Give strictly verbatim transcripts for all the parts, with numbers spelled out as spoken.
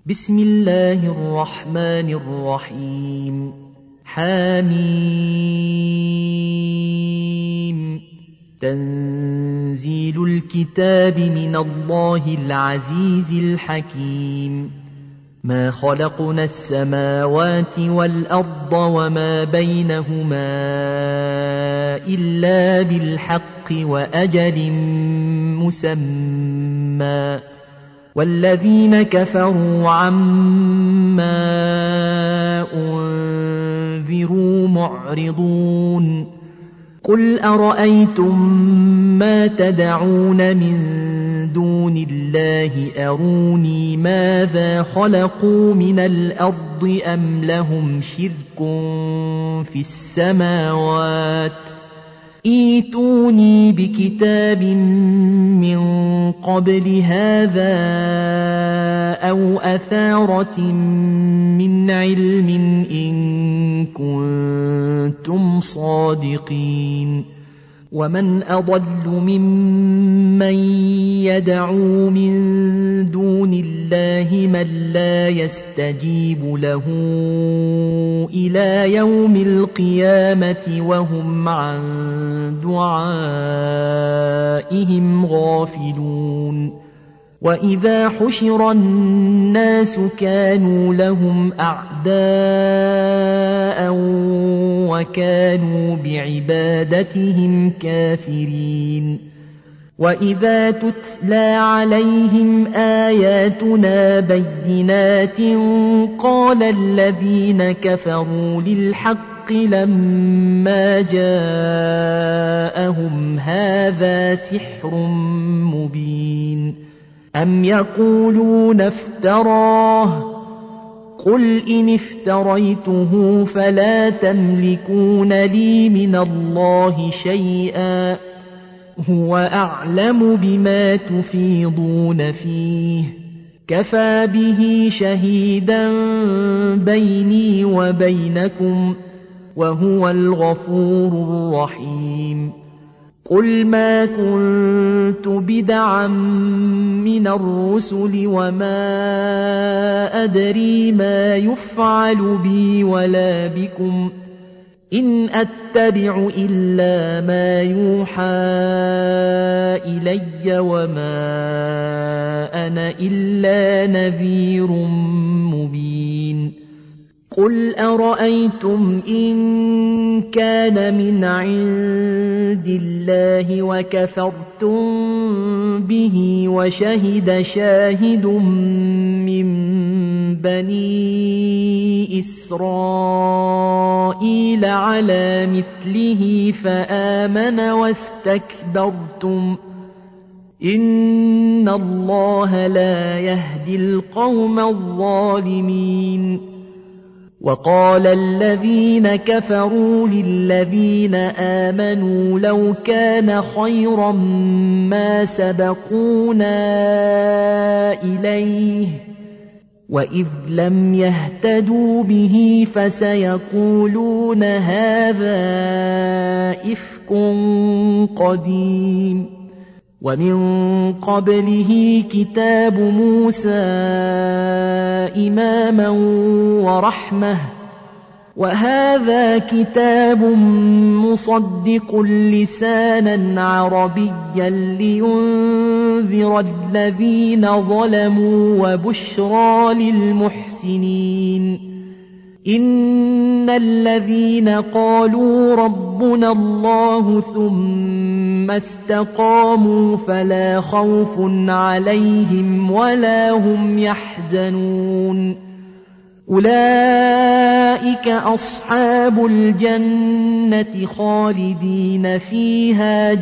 بسم الله الرحمن الرحيم. حميم. تنزيل الكتاب من الله العزيز الحكيم. ما خلقنا السماوات والأرض وما بينهما إلا بالحق وأجل مسمى، والذين كفروا عما أنذروا معرضون. قل أرأيتم ما تدعون من دون الله أروني ماذا خلقوا من الأرض أم لهم شرك في السماوات؟ إيتوني بكتاب من قبل هذا أو أثارة من علم إن كنتم صادقين. ومن أضل ممن يدعو من دون الله من لا يستجيب له إلى يوم القيامة وهم عن دعائهم غافلون. وإذا حشر الناس كانوا لهم أعداء وكانوا بعبادتهم كافرين. وإذا تتلى عليهم آياتنا بينات قال الذين كفروا للحق لما جاءهم هذا سحر مبين. أم يقولون افتراه؟ قل إن افتريته فلا تملكون لي من الله شيئا، هو أعلم بما تفيضون فيه، كفى به شهيدا بيني وبينكم، وهو الغفور الرحيم. قل ما كنت بدعا من الرسل وما أدري ما يفعل بي ولا بكم، إن أتبع إلا ما يوحى إلي وما أنا إلا نذير مبين. قل أرأيتم إن كان من عند الله وكفرتم به وشهد شاهد من بني إسرائيل على مثله فآمن واستكبرتم، إن الله لا يهدي القوم الظالمين. وقال الذين كفروا للذين آمنوا لو كان خيرا ما سبقونا إليه، وإذ لم يهتدوا به فسيقولون هذا إفك قديم. ومن قبله كتاب موسى إماما ورحمة، وهذا كتاب مصدق لسانا عربيا لينذر الذين ظلموا وبشرى للمحسنين. إن الذين قالوا ربنا الله ثم استقاموا فلا خوف عليهم ولا هم يحزنون، أولئك أصحاب الجنة خالدين فيها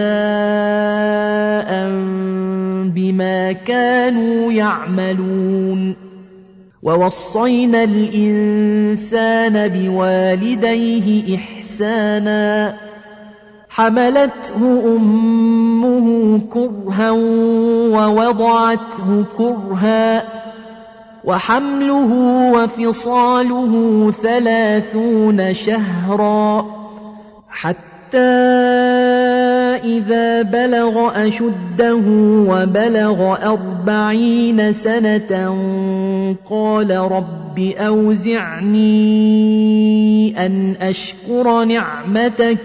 جزاء بما كانوا يعملون. ووصينا الإنسان بوالديه إحسانا، حملته أمه كرها ووضعته كرها، وحمله وفصاله ثلاثون شهرا، حتى إذا بلغ أشده وبلغ أربعين سنة قال رب أوزعني أن أشكر نعمتك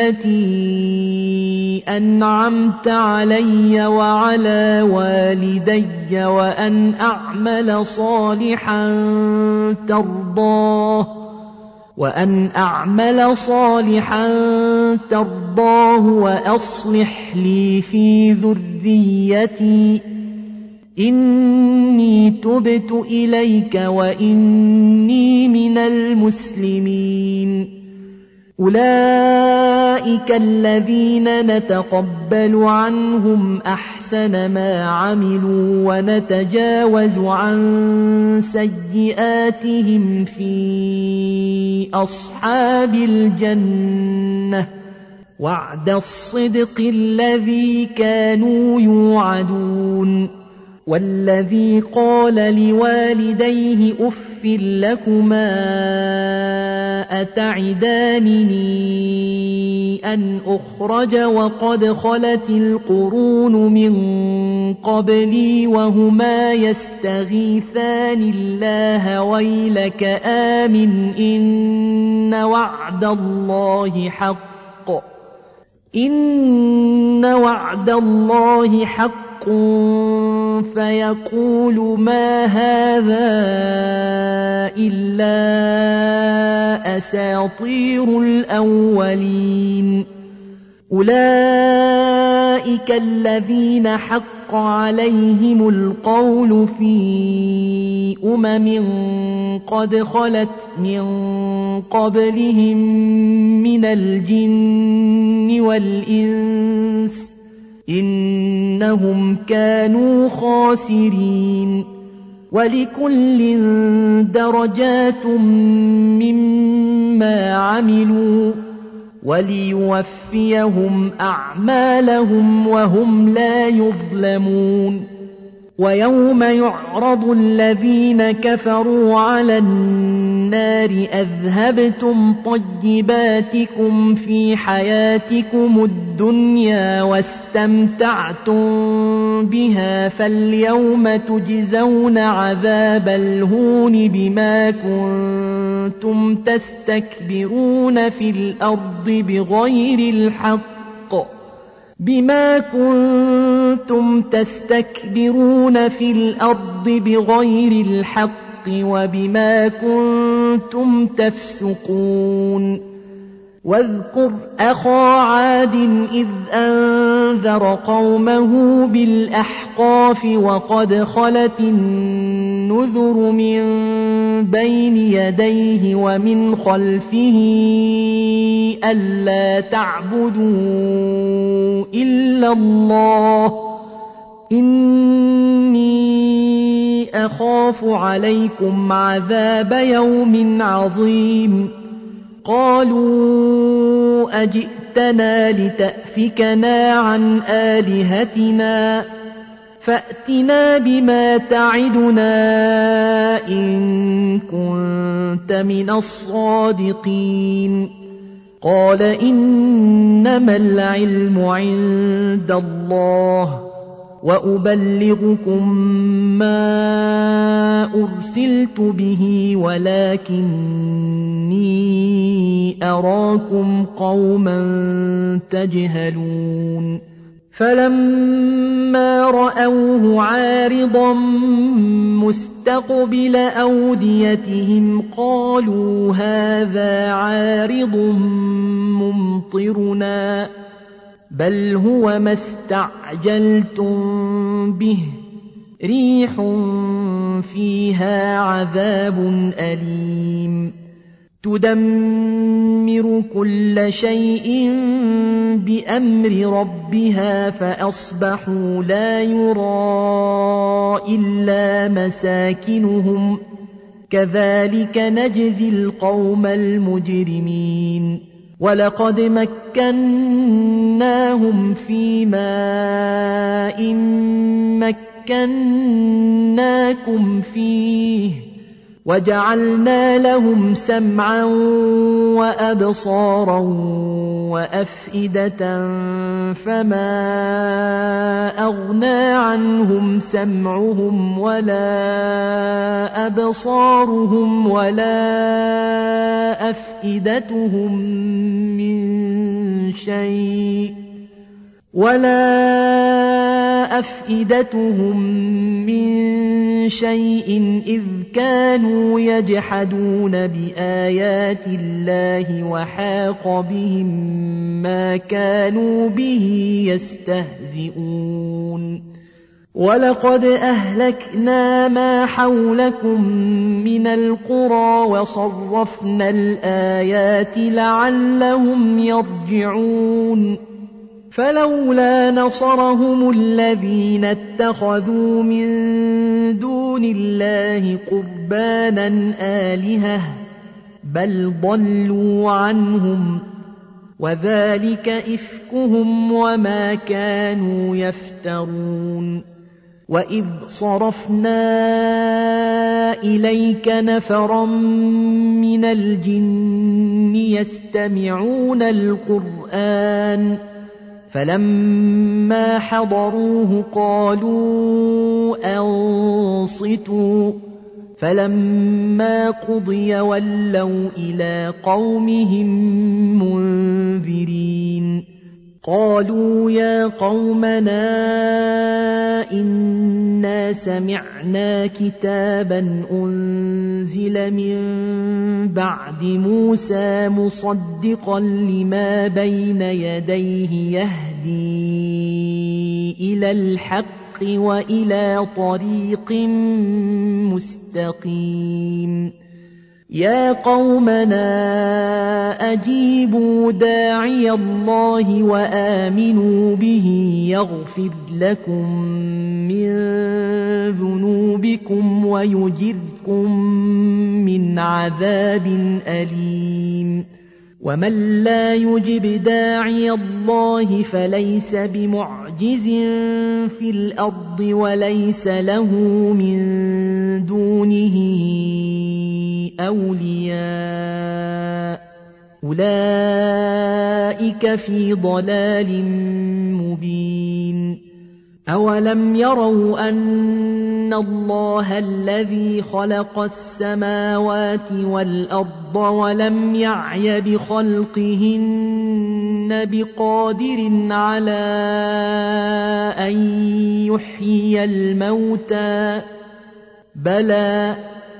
التي أنعمت علي وعلى والدي وأن أعمل صالحا ترضاه وأن أعمل صالحا ترضاه وأصلح لي في ذريتي إني تبت إليك وإني من المسلمين. أولئك الذين نتقبل عنهم أحسن ما عملوا ونتجاوز عن سيئاتهم في أصحاب الجنة وعد الصدق الذي كانوا يوعدون. والذي قال لوالديه أف لكما أتعدانني أن أخرج وقد خلت القرون من قبلي وهما يستغيثان الله ويلك آمن إن وعد الله حق إن وعد الله حق فيقول ما هذا إلا أساطير الأولين. أولئك الذين حق عليهم القول في أمم قد خلت من قبلهم من الجن والإنس إنهم كانوا خاسرين. ولكل درجات مما عملوا وليوفيهم أعمالهم وهم لا يظلمون. ويوم يعرض الذين كفروا على النار أذهبتم طيباتكم في حياتكم الدنيا واستمتعتم بها فاليوم تجزون عذاب الهون بما كنتم تستكبرون في الأرض بغير الحق بما كنتم تستكبرون في الأرض بغير الحق وبما كنتم تفسقون. واذكر أخا عاد إذ أنذر قومه بالأحقاف وقد خلت النذر من بين يديه ومن خلفه ألا تعبدوا إلا الله إني أخاف عليكم عذاب يوم عظيم. قالوا أجئتنا لتأفكنا عن آلهتنا فأتنا بما تعدنا إن كنت من الصادقين. قال إنما العلم عند الله وأبلغكم ما أرسلت به ولكني أراكم قوما تجهلون. فلما رأوه عارضا مستقبل أوديتهم قالوا هذا عارض ممطرنا بل هو ما استعجلتم به ريح فيها عذاب أليم تدمر كل شيء بأمر ربها فأصبحوا لا يرى إلا مساكنهم كذلك نجزي القوم المجرمين. ولقد مكناهم في ماء مكناكم فيه وجعلنا لهم سمعا وأبصارا وأفئدة فما أغنى عنهم سمعهم ولا أبصارهم ولا أفئدتهم من شيء ولا أفئدتهم من شيء إذ كانوا يجحدون بآيات الله وحاق بهم ما كانوا به يستهزئون ولقد أهلكنا ما حولكم من القرى وصرفنا الآيات لعلهم يرجعون فلولا نصرهم الذين اتخذوا من دون الله قربانا آلهة بل ضلوا عنهم وذلك إفكهم وما كانوا يفترون وإذ صرفنا إليك نفرا من الجن يستمعون القرآن فلما حضروه قالوا أنصتوا فلما قضي ولوا إلى قومهم منذرين قالوا يا قومنا إنا سمعنا كتابا أنزل من بعد موسى مصدقا لما بين يديه يهدي إلى الحق وإلى طريق مستقيم يا قومنا أجيبوا داعي الله وآمنوا به يغفر لكم من ذنوبكم ويجركم من عذاب أليم ومن لا يجب داعي الله فليس بمعجز في الأرض وليس له من دونه أولياء أولئك في ضلال مبين أولم يروا أن الله الذي خلق السماوات والأرض ولم يعي بخلقهن بقادر على أن يحيي الموتى بلى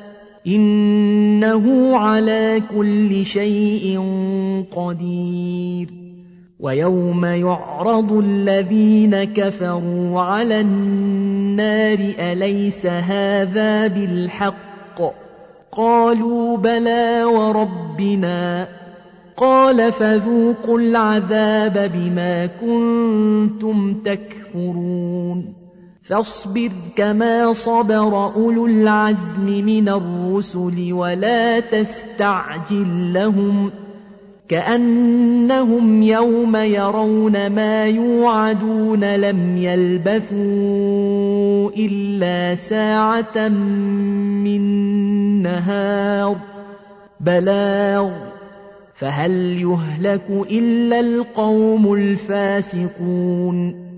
إنه على كل شيء قدير ويوم يعرض الذين كفروا على النار أليس هذا بالحق قالوا بلى وربنا قال فذوقوا العذاب بما كنتم تكفرون فاصبر كما صبر أولو العزم من الرسل ولا تستعجل لهم كأنهم يوم يرون ما يوعدون لم يلبثوا إلا ساعة من نهار بلاغ فهل يهلك إلا القوم الفاسقون